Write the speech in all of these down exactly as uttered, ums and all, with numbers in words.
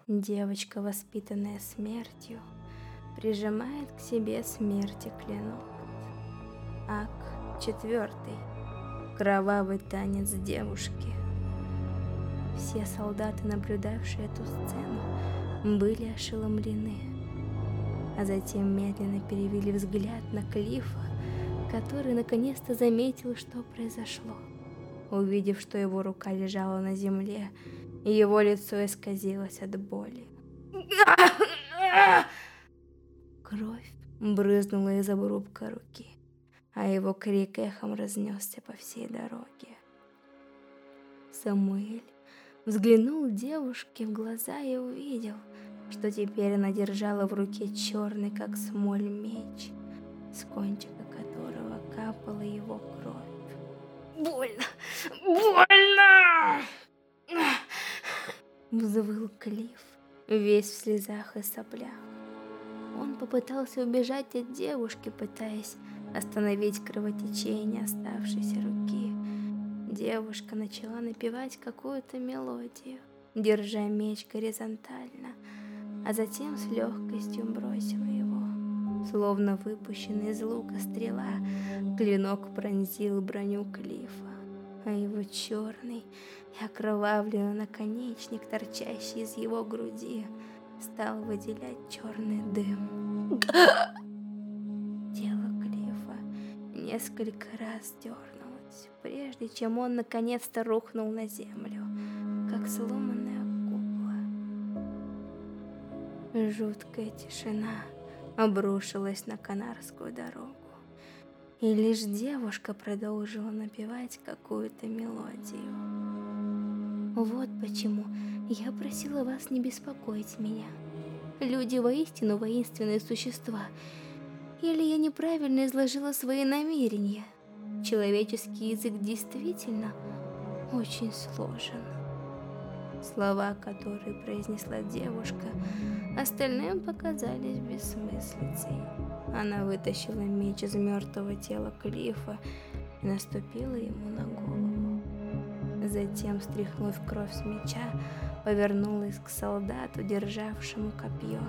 Девочка, воспитанная смертью, прижимает к себе смерти клинок. Акт четвертый. Кровавый танец девушки. Все солдаты, наблюдавшие эту сцену, были ошеломлены, а затем медленно перевели взгляд на Клиффа, который наконец-то заметил, что произошло. Увидев, что его рука лежала на земле, его лицо исказилось от боли. Кровь брызнула из обрубка руки, а его крик эхом разнесся по всей дороге. Самуэль взглянул девушке в глаза и увидел, что теперь она держала в руке черный, как смоль, меч, с кончика которого капала его кровь. «Больно! Больно!» взвыл Клифф, весь в слезах и соплях. Он попытался убежать от девушки, пытаясь остановить кровотечение оставшейся руки. Девушка начала напевать какую-то мелодию, держа меч горизонтально, а затем с легкостью бросила его. Словно выпущенная из лука стрела, клинок пронзил броню Клиффа, а его черный и окровавленный наконечник, торчащий из его груди, стал выделять черный дым. Тело Клиффа несколько раз дернулось, прежде чем он наконец-то рухнул на землю, как сломанная кукла. Жуткая тишина обрушилась на Канарскую дорогу, и лишь девушка продолжила напевать какую-то мелодию. Вот почему я просила вас не беспокоить меня. Люди воистину воинственные существа. Или я неправильно изложила свои намерения? Человеческий язык действительно очень сложен. Слова, которые произнесла девушка, остальным показались бессмыслицей. Она вытащила меч из мертвого тела Клиффа и наступила ему на голову. Затем, стряхнув кровь с меча, повернулась к солдату, державшему копье.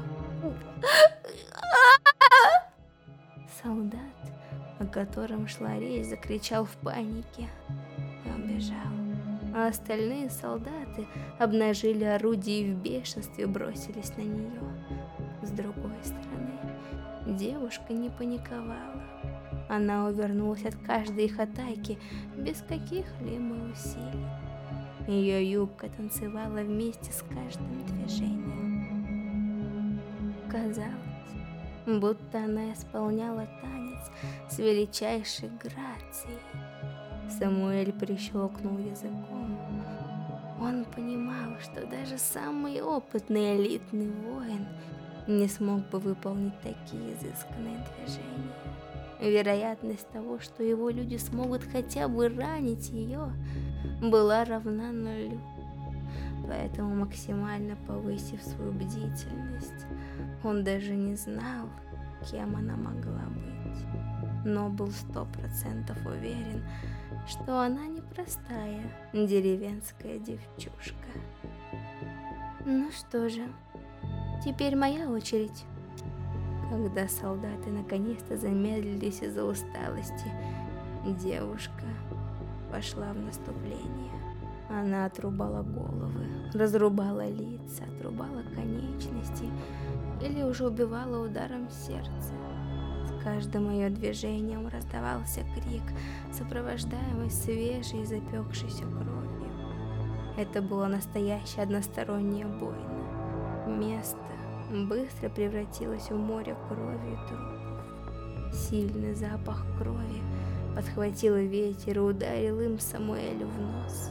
Солдат, о котором шла речь, закричал в панике и убежал. А остальные солдаты обнажили орудия и в бешенстве бросились на нее. С другой стороны, девушка не паниковала. Она увернулась от каждой их атаки без каких-либо усилий. Ее юбка танцевала вместе с каждым движением. Казалось, будто она исполняла танец с величайшей грацией. Самуэль прищелкнул языком. Он понимал, что даже самый опытный элитный воин не смог бы выполнить такие изысканные движения. Вероятность того, что его люди смогут хотя бы ранить ее, была равна нулю. Поэтому, максимально повысив свою бдительность, он даже не знал, кем она могла быть, но был сто процентов уверен, что она непростая деревенская девчушка. Ну что же, теперь моя очередь. Когда солдаты наконец-то замедлились из-за усталости, девушка пошла в наступление. Она отрубала головы, разрубала лица, отрубала конечности или уже убивала ударом сердца. С каждым ее движением раздавался крик, сопровождаемый свежей запекшейся кровью. Это была настоящая односторонняя бойня. Место быстро превратилось в море крови и трупов. Сильный запах крови подхватил ветер и ударил им Самуэлю в нос.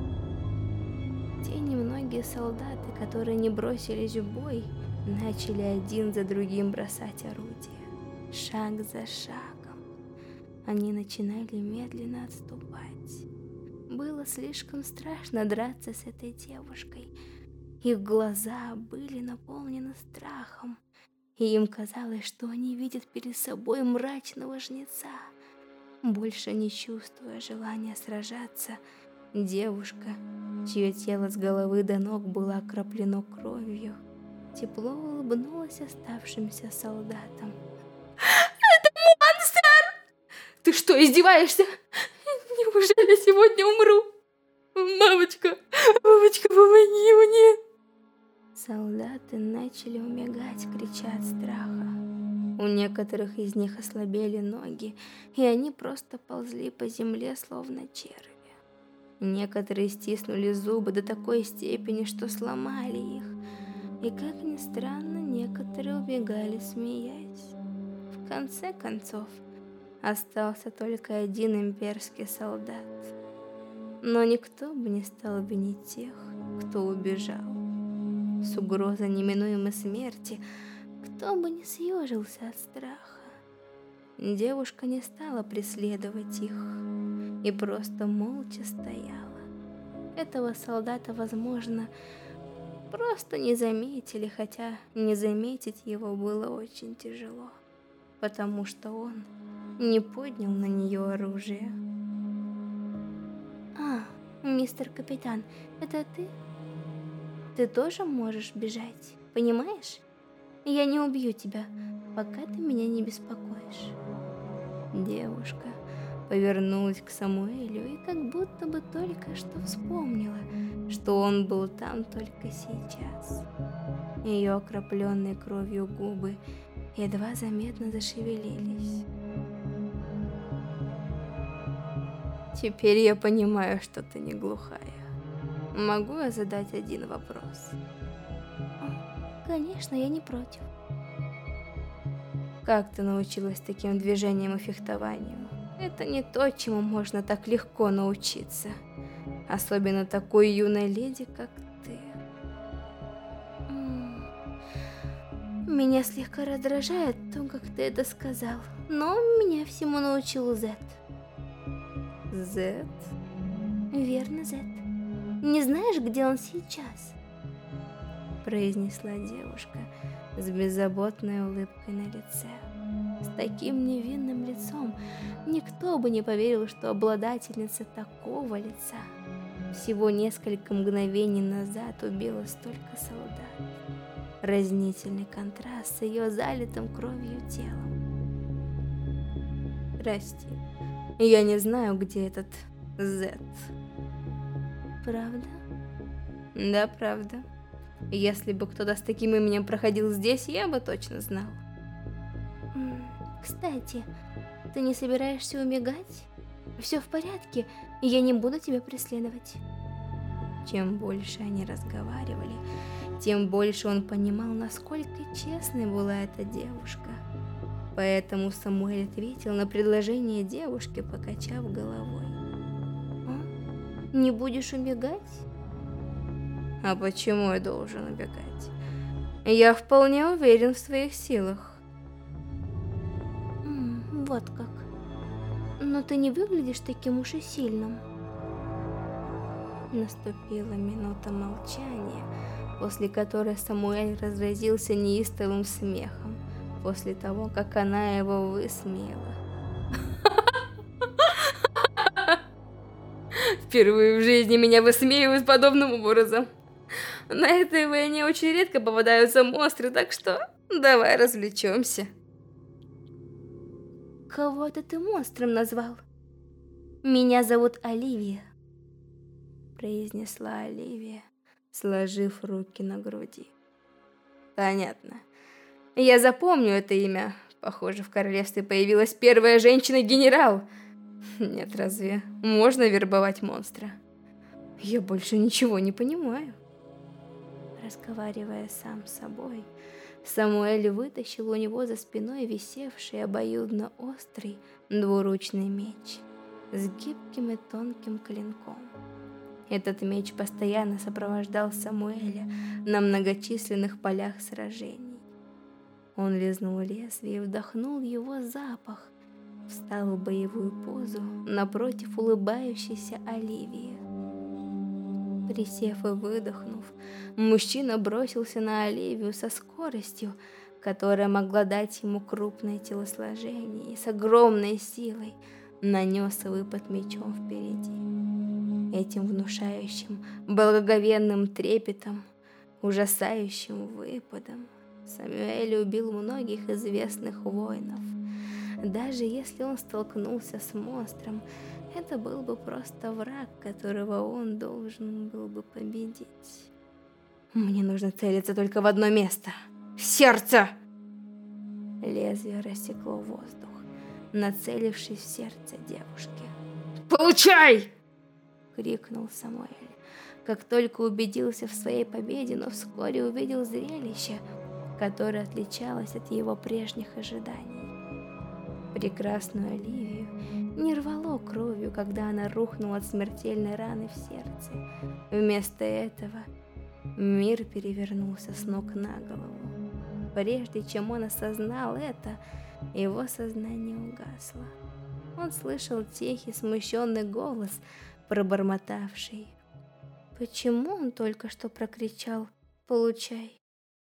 Те немногие солдаты, которые не бросились в бой, начали один за другим бросать орудия. Шаг за шагом они начинали медленно отступать. Было слишком страшно драться с этой девушкой. Их глаза были наполнены страхом, и им казалось, что они видят перед собой мрачного жнеца. Больше не чувствуя желания сражаться, Девушка, чье тело с головы до ног было окроплено кровью, тепло улыбнулась оставшимся солдатам. «Это монстр! Ты что, издеваешься? Неужели сегодня умру? Мамочка, мамочка, помоги мне!» Солдаты начали умирать, крича от страха. У некоторых из них ослабели ноги, и они просто ползли по земле, словно черви. Некоторые стиснули зубы до такой степени, что сломали их. И, как ни странно, некоторые убегали, смеясь. В конце концов, остался только один имперский солдат. Но никто бы не стал винить тех, кто убежал. С угрозой неминуемой смерти, кто бы не съежился от страха. Девушка не стала преследовать их и просто молча стояла. Этого солдата, возможно, просто не заметили, хотя не заметить его было очень тяжело, потому что он не поднял на нее оружие. «А, мистер капитан, это ты? Ты тоже можешь бежать, понимаешь? Я не убью тебя, пока ты меня не беспокоишь». Девушка повернулась к Самуэлю и как будто бы только что вспомнила, что он был там только сейчас. Ее окропленные кровью губы едва заметно зашевелились. «Теперь я понимаю, что ты не глухая. Могу я задать один вопрос?» «Конечно, я не против». «Как ты научилась таким движениям и фехтованию? Это не то, чему можно так легко научиться. Особенно такой юной леди, как ты». «Меня слегка раздражает то, как ты это сказал, но меня всему научил Зет». «Зет?» «Верно, Зет. Не знаешь, где он сейчас?» Произнесла девушка с беззаботной улыбкой на лице. С таким невинным лицом никто бы не поверил, что обладательница такого лица всего несколько мгновений назад убила столько солдат. Разнительный контраст с ее залитым кровью телом. «Прости, я не знаю, где этот Зет». «Правда?» «Да, правда. Если бы кто-то с таким именем проходил здесь, я бы точно знал». «Кстати, ты не собираешься убегать? Все в порядке, и я не буду тебя преследовать». Чем больше они разговаривали, тем больше он понимал, насколько честной была эта девушка. Поэтому Самуэль ответил на предложение девушки, покачав головой. «А? Не будешь убегать?» «А почему я должен убегать? Я вполне уверен в своих силах». М, «Вот как. Но ты не выглядишь таким уж и сильным». Наступила минута молчания, после которой Самуэль разразился неистовым смехом, после того, как она его высмеяла. «Впервые в жизни меня высмеивают подобным образом. На этой войне очень редко попадаются монстры, так что давай развлечемся». «Кого-то ты монстром назвал? Меня зовут Оливия», произнесла Оливия, сложив руки на груди. «Понятно. Я запомню это имя. Похоже, в королевстве появилась первая женщина-генерал. Нет, разве можно вербовать монстра? Я больше ничего не понимаю». Разговаривая сам с собой, Самуэль вытащил у него за спиной висевший обоюдно острый двуручный меч с гибким и тонким клинком. Этот меч постоянно сопровождал Самуэля на многочисленных полях сражений. Он лизнул лезвие и вдохнул его запах, встал в боевую позу напротив улыбающейся Оливии. Присев и выдохнув, мужчина бросился на Оливию со скоростью, которая могла дать ему крупное телосложение и с огромной силой, нанес выпад мечом впереди. Этим внушающим, благоговенным трепетом, ужасающим выпадом Самуэль убил многих известных воинов. Даже если он столкнулся с монстром, это был бы просто враг, которого он должен был бы победить. Мне нужно целиться только в одно место. В сердце! Лезвие рассекло воздух, нацелившись в сердце девушки. «Получай!» — крикнул Самуэль. Как только убедился в своей победе, но вскоре увидел зрелище, которое отличалось от его прежних ожиданий. Прекрасную Оливию не рвало кровью, когда она рухнула от смертельной раны в сердце. Вместо этого мир перевернулся с ног на голову. Прежде чем он осознал это, его сознание угасло. Он слышал тихий, смущенный голос, пробормотавший: «Почему он только что прокричал: получай?»